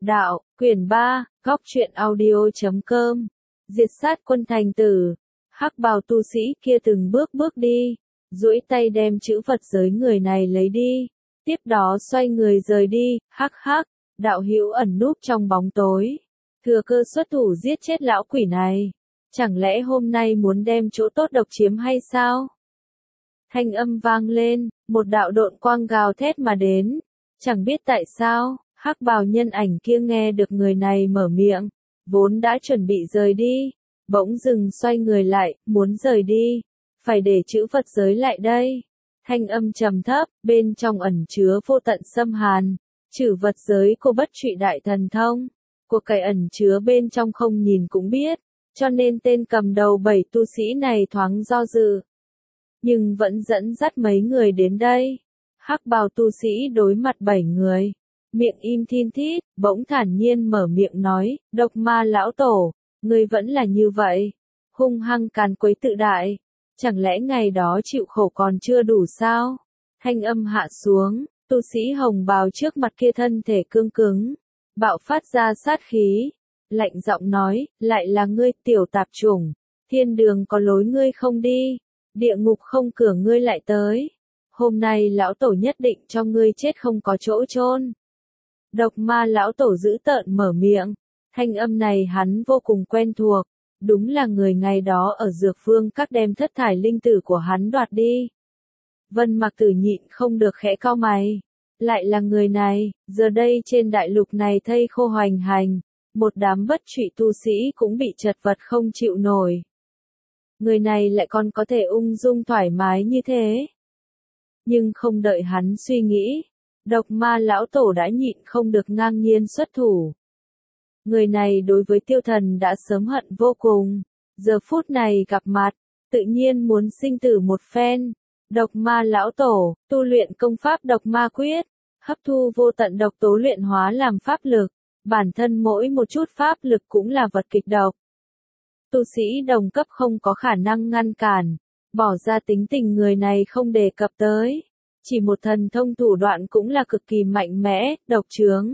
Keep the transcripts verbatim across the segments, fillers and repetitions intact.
Đạo, quyển ba, góc truyện audio chấm com. Diệt sát quân thành tử. Hắc bào tu sĩ kia từng bước bước đi, duỗi tay đem chữ vật giới người này lấy đi, tiếp đó xoay người rời đi. Hắc hắc, đạo hữu ẩn núp trong bóng tối, thừa cơ xuất thủ giết chết lão quỷ này, chẳng lẽ hôm nay muốn đem chỗ tốt độc chiếm hay sao? Thanh âm vang lên, một đạo độn quang gào thét mà đến, chẳng biết tại sao, hắc bào nhân ảnh kia nghe được người này mở miệng, vốn đã chuẩn bị rời đi, bỗng dừng xoay người lại, muốn rời đi, phải để chữ vật giới lại đây. Thanh âm trầm thấp, bên trong ẩn chứa vô tận xâm hàn, chữ vật giới của bất trụy đại thần thông, của cái ẩn chứa bên trong không nhìn cũng biết, cho nên tên cầm đầu bảy tu sĩ này thoáng do dự, nhưng vẫn dẫn dắt mấy người đến đây. Hắc bào tu sĩ đối mặt bảy người, miệng im thin thít, bỗng thản nhiên mở miệng nói, độc ma lão tổ, ngươi vẫn là như vậy, hung hăng càn quấy tự đại, chẳng lẽ ngày đó chịu khổ còn chưa đủ sao? Thanh âm hạ xuống, tu sĩ hồng bào trước mặt kia thân thể cương cứng, bạo phát ra sát khí, lạnh giọng nói, lại là ngươi tiểu tạp chủng, thiên đường có lối ngươi không đi, địa ngục không cửa ngươi lại tới, hôm nay lão tổ nhất định cho ngươi chết không có chỗ chôn. Độc ma lão tổ dữ tợn mở miệng, thanh âm này hắn vô cùng quen thuộc, đúng là người ngày đó ở Dược Vương các đem thất thải linh tử của hắn đoạt đi. Vân Mặc Tử nhịn không được khẽ cau mày, lại là người này, giờ đây trên đại lục này thây khô hoành hành, một đám bất trụy tu sĩ cũng bị chật vật không chịu nổi. Người này lại còn có thể ung dung thoải mái như thế. Nhưng không đợi hắn suy nghĩ, độc ma lão tổ đã nhịn không được ngang nhiên xuất thủ. Người này đối với tiêu thần đã sớm hận vô cùng, giờ phút này gặp mặt, tự nhiên muốn sinh tử một phen. Độc ma lão tổ, tu luyện công pháp độc ma quyết, hấp thu vô tận độc tố luyện hóa làm pháp lực, bản thân mỗi một chút pháp lực cũng là vật kịch độc. Tu sĩ đồng cấp không có khả năng ngăn cản, bỏ ra tính tình người này không đề cập tới. Chỉ một thần thông thủ đoạn cũng là cực kỳ mạnh mẽ, độc chướng.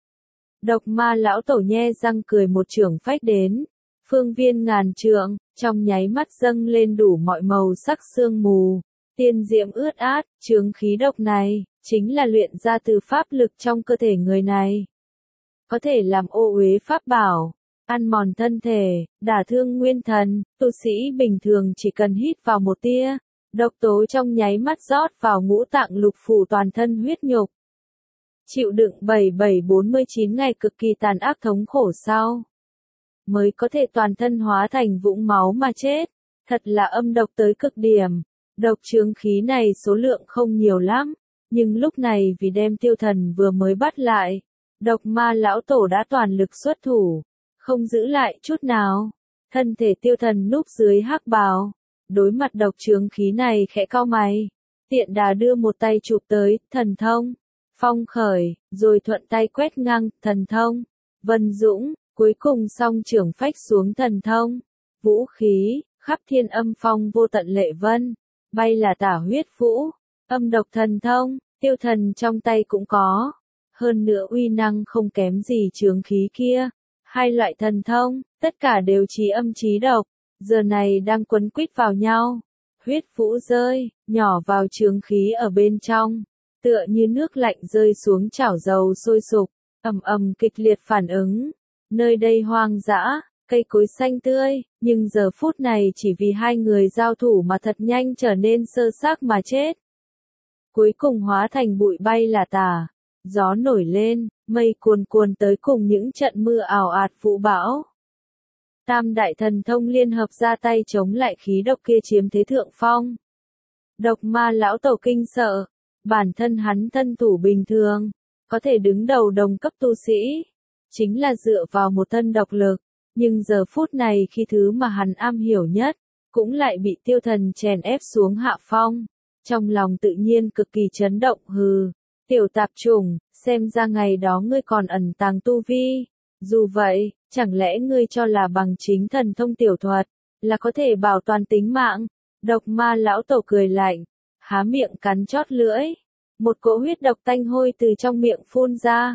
Độc ma lão tổ nhe răng cười một chưởng phách đến, phương viên ngàn trượng, trong nháy mắt dâng lên đủ mọi màu sắc sương mù, tiên diễm ướt át, chướng khí độc này, chính là luyện ra từ pháp lực trong cơ thể người này. Có thể làm ô uế pháp bảo, ăn mòn thân thể, đả thương nguyên thần, tu sĩ bình thường chỉ cần hít vào một tia, độc tố trong nháy mắt rót vào ngũ tạng lục phủ toàn thân huyết nhục. Chịu đựng bảy bảy bốn mươi chín ngày cực kỳ tàn ác thống khổ sau, mới có thể toàn thân hóa thành vũng máu mà chết, thật là âm độc tới cực điểm. Độc chướng khí này số lượng không nhiều lắm, nhưng lúc này vì đem tiêu thần vừa mới bắt lại, độc ma lão tổ đã toàn lực xuất thủ, không giữ lại chút nào. Thân thể tiêu thần núp dưới hắc bào, đối mặt độc chướng khí này khẽ cau mày, tiện đà đưa một tay chụp tới, thần thông, phong khởi, rồi thuận tay quét ngang, thần thông, vân dũng, cuối cùng song trưởng phách xuống thần thông, vũ khí, khắp thiên âm phong vô tận lệ vân, bay là tả huyết vũ, âm độc thần thông, tiêu thần trong tay cũng có, hơn nữa uy năng không kém gì chướng khí kia. Hai loại thần thông, tất cả đều chí âm chí độc, giờ này đang quấn quýt vào nhau, huyết vũ rơi, nhỏ vào chướng khí ở bên trong, tựa như nước lạnh rơi xuống chảo dầu sôi sục, ầm ầm kịch liệt phản ứng. Nơi đây hoang dã, cây cối xanh tươi, nhưng giờ phút này chỉ vì hai người giao thủ mà thật nhanh trở nên sơ xác mà chết. Cuối cùng hóa thành bụi bay là tả, gió nổi lên, mây cuồn cuồn tới cùng những trận mưa ảo ạt vũ bão. Tam đại thần thông liên hợp ra tay chống lại khí độc kia chiếm thế thượng phong. Độc ma lão tổ kinh sợ, bản thân hắn thân thủ bình thường, có thể đứng đầu đồng cấp tu sĩ, chính là dựa vào một thân độc lực, nhưng giờ phút này khi thứ mà hắn am hiểu nhất, cũng lại bị tiêu thần chèn ép xuống hạ phong, trong lòng tự nhiên cực kỳ chấn động. Hừ, tiểu tạp chủng, xem ra ngày đó ngươi còn ẩn tàng tu vi, dù vậy, chẳng lẽ ngươi cho là bằng chính thần thông tiểu thuật, là có thể bảo toàn tính mạng? Độc ma lão tổ cười lạnh, há miệng cắn chót lưỡi, một cỗ huyết độc tanh hôi từ trong miệng phun ra,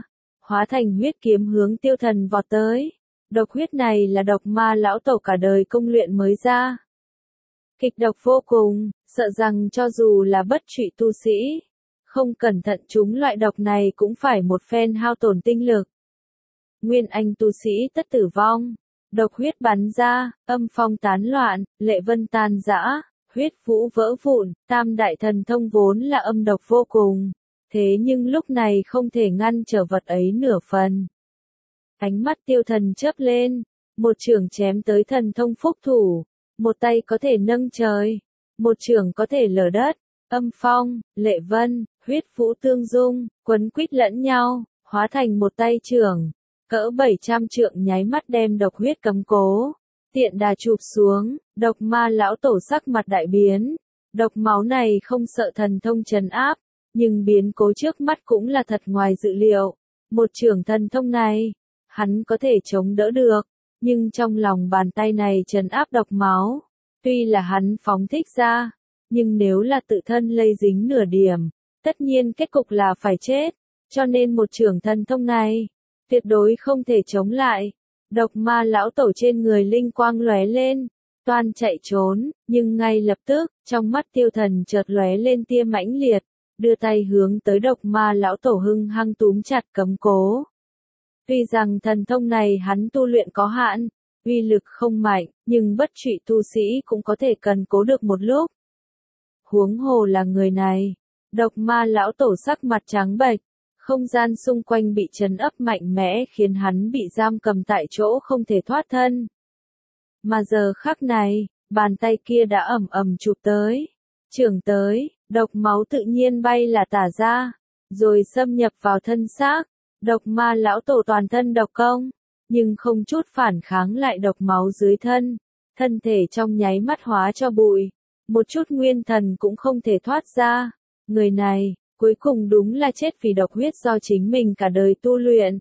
hóa thành huyết kiếm hướng tiêu thần vọt tới. Độc huyết này là độc ma lão tổ cả đời công luyện mới ra. Kịch độc vô cùng, sợ rằng cho dù là bất trụy tu sĩ, không cẩn thận chúng loại độc này cũng phải một phen hao tổn tinh lực. Nguyên anh tu sĩ tất tử vong, độc huyết bắn ra, âm phong tán loạn, lệ vân tan rã, huyết vũ vỡ vụn, tam đại thần thông vốn là âm độc vô cùng, thế nhưng lúc này không thể ngăn trở vật ấy nửa phần. Ánh mắt tiêu thần chớp lên, một chưởng chém tới thần thông phúc thủ, một tay có thể nâng trời, một chưởng có thể lở đất, âm phong, lệ vân, huyết vũ tương dung, quấn quýt lẫn nhau, hóa thành một tay chưởng, cỡ bảy trăm trượng nháy mắt đem độc huyết cấm cố, tiện đà chụp xuống, độc ma lão tổ sắc mặt đại biến, độc máu này không sợ thần thông trấn áp, nhưng biến cố trước mắt cũng là thật ngoài dự liệu, một chưởng thần thông này, hắn có thể chống đỡ được, nhưng trong lòng bàn tay này trấn áp độc máu, tuy là hắn phóng thích ra, nhưng nếu là tự thân lây dính nửa điểm, tất nhiên kết cục là phải chết, cho nên một chưởng thần thông này, tuyệt đối không thể chống lại. Độc ma lão tổ trên người linh quang lóe lên, toan chạy trốn, nhưng ngay lập tức, trong mắt tiêu thần chợt lóe lên tia mãnh liệt, đưa tay hướng tới độc ma lão tổ hung hăng túm chặt cấm cố. Tuy rằng thần thông này hắn tu luyện có hạn, uy lực không mạnh, nhưng bất trụy tu sĩ cũng có thể cần cố được một lúc. Huống hồ là người này, độc ma lão tổ sắc mặt trắng bệch, không gian xung quanh bị trấn áp mạnh mẽ khiến hắn bị giam cầm tại chỗ không thể thoát thân. Mà giờ khắc này, bàn tay kia đã ầm ầm chụp tới, chưởng tới, độc máu tự nhiên bay là tả ra, rồi xâm nhập vào thân xác, độc ma lão tổ toàn thân độc công, nhưng không chút phản kháng lại độc máu dưới thân, thân thể trong nháy mắt hóa cho bụi, một chút nguyên thần cũng không thể thoát ra, người này, cuối cùng đúng là chết vì độc huyết do chính mình cả đời tu luyện.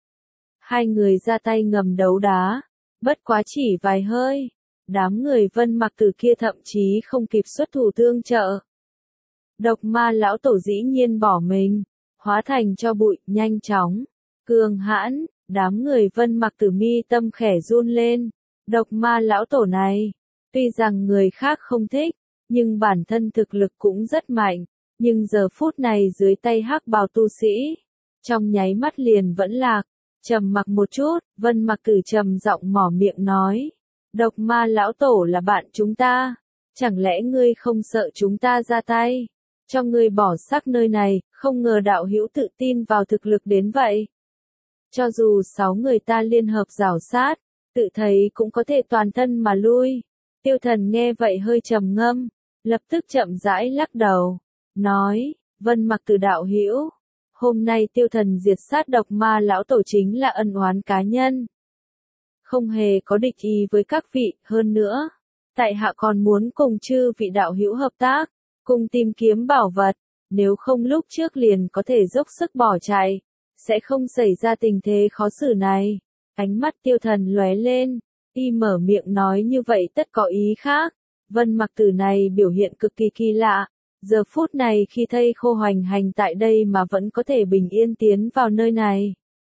Hai người ra tay ngầm đấu đá, bất quá chỉ vài hơi, đám người Vân Mặc Tử kia thậm chí không kịp xuất thủ tương trợ. Độc ma lão tổ dĩ nhiên bỏ mình, hóa thành cho bụi, nhanh chóng, cường hãn, đám người Vân Mặc Tử mi tâm khẽ run lên, độc ma lão tổ này, tuy rằng người khác không thích, nhưng bản thân thực lực cũng rất mạnh. Nhưng giờ phút này dưới tay hắc bào tu sĩ, trong nháy mắt liền vẫn lạc, trầm mặc một chút, Vân Mặc Tử trầm giọng mỏ miệng nói, độc ma lão tổ là bạn chúng ta, chẳng lẽ ngươi không sợ chúng ta ra tay, cho ngươi bỏ xác nơi này, không ngờ đạo hữu tự tin vào thực lực đến vậy. Cho dù sáu người ta liên hợp giảo sát, tự thấy cũng có thể toàn thân mà lui, tiêu thần nghe vậy hơi trầm ngâm, lập tức chậm rãi lắc đầu. Nói, Vân Mặc Tử đạo hữu, hôm nay tiêu thần diệt sát độc ma lão tổ chính là ân oán cá nhân. Không hề có địch ý với các vị, hơn nữa, tại hạ còn muốn cùng chư vị đạo hữu hợp tác, cùng tìm kiếm bảo vật, nếu không lúc trước liền có thể dốc sức bỏ chạy, sẽ không xảy ra tình thế khó xử này. Ánh mắt tiêu thần lóe lên, y mở miệng nói như vậy tất có ý khác, Vân Mặc Tử này biểu hiện cực kỳ kỳ lạ. Giờ phút này khi thây khô hoành hành tại đây mà vẫn có thể bình yên tiến vào nơi này.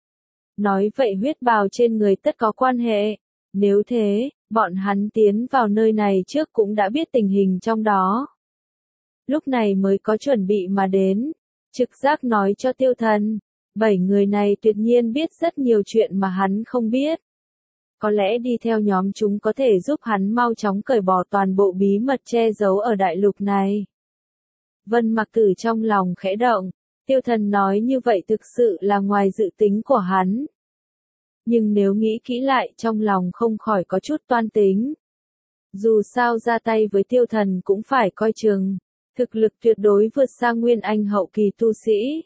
Nói vậy huyết bào trên người tất có quan hệ. Nếu thế, bọn hắn tiến vào nơi này trước cũng đã biết tình hình trong đó. Lúc này mới có chuẩn bị mà đến. Trực giác nói cho tiêu thần. Bảy người này tuyệt nhiên biết rất nhiều chuyện mà hắn không biết. Có lẽ đi theo nhóm chúng có thể giúp hắn mau chóng cởi bỏ toàn bộ bí mật che giấu ở đại lục này. Vân Mặc Tử trong lòng khẽ động, tiêu thần nói như vậy thực sự là ngoài dự tính của hắn. Nhưng nếu nghĩ kỹ lại trong lòng không khỏi có chút toan tính. Dù sao ra tay với tiêu thần cũng phải coi chừng, thực lực tuyệt đối vượt xa nguyên anh hậu kỳ tu sĩ.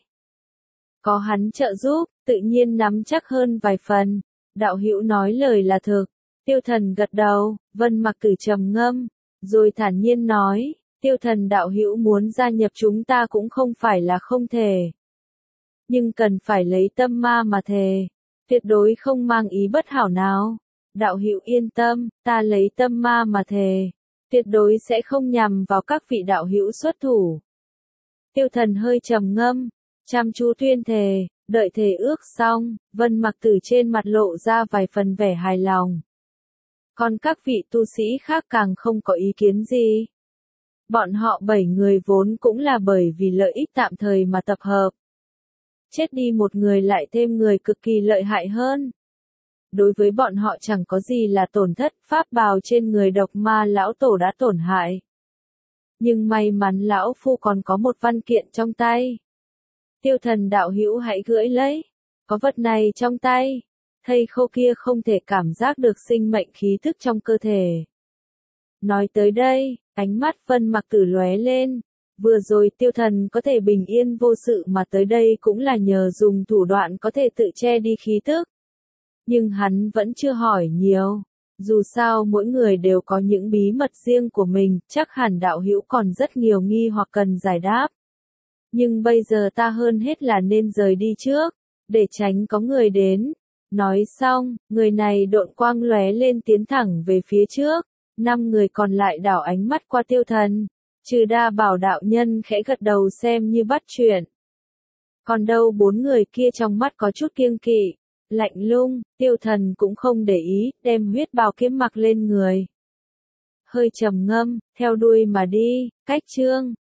Có hắn trợ giúp, tự nhiên nắm chắc hơn vài phần, đạo hữu nói lời là thực, tiêu thần gật đầu, Vân Mặc Tử trầm ngâm, rồi thản nhiên nói. Tiêu thần đạo hữu muốn gia nhập chúng ta cũng không phải là không thể. Nhưng cần phải lấy tâm ma mà thề. Tuyệt đối không mang ý bất hảo nào. Đạo hữu yên tâm, ta lấy tâm ma mà thề. Tuyệt đối sẽ không nhằm vào các vị đạo hữu xuất thủ. Tiêu thần hơi trầm ngâm, chăm chú tuyên thề, Đợi thề ước xong, Vân Mặc Tử trên mặt lộ ra vài phần vẻ hài lòng. Còn các vị tu sĩ khác càng không có ý kiến gì. Bọn họ bảy người vốn cũng là bởi vì lợi ích tạm thời mà tập hợp. Chết đi một người lại thêm người cực kỳ lợi hại hơn. Đối với bọn họ chẳng có gì là tổn thất, pháp bào trên người độc ma lão tổ đã tổn hại. Nhưng may mắn lão phu còn có một văn kiện trong tay. Tiêu Thần đạo hữu hãy gửi lấy. Có vật này trong tay, thây khô kia không thể cảm giác được sinh mệnh khí thức trong cơ thể. Nói tới đây, ánh mắt Vân Mặc Tử lóe lên. Vừa rồi Tiêu Thần có thể bình yên vô sự mà tới đây cũng là nhờ dùng thủ đoạn có thể tự che đi khí tức. Nhưng hắn vẫn chưa hỏi nhiều. Dù sao mỗi người đều có những bí mật riêng của mình, chắc hẳn đạo hữu còn rất nhiều nghi hoặc cần giải đáp. Nhưng bây giờ ta hơn hết là nên rời đi trước, để tránh có người đến. Nói xong, người này độn quang lóe lên tiến thẳng về phía trước. Năm người còn lại đảo ánh mắt qua Tiêu Thần. Trừ Đa Bảo đạo nhân khẽ gật đầu xem như bắt chuyện. Còn đâu bốn người kia trong mắt có chút kiêng kỵ. Lạnh lùng, Tiêu Thần cũng không để ý, đem huyết bào kiếm mặc lên người. Hơi trầm ngâm, theo đuôi mà đi, cách chương.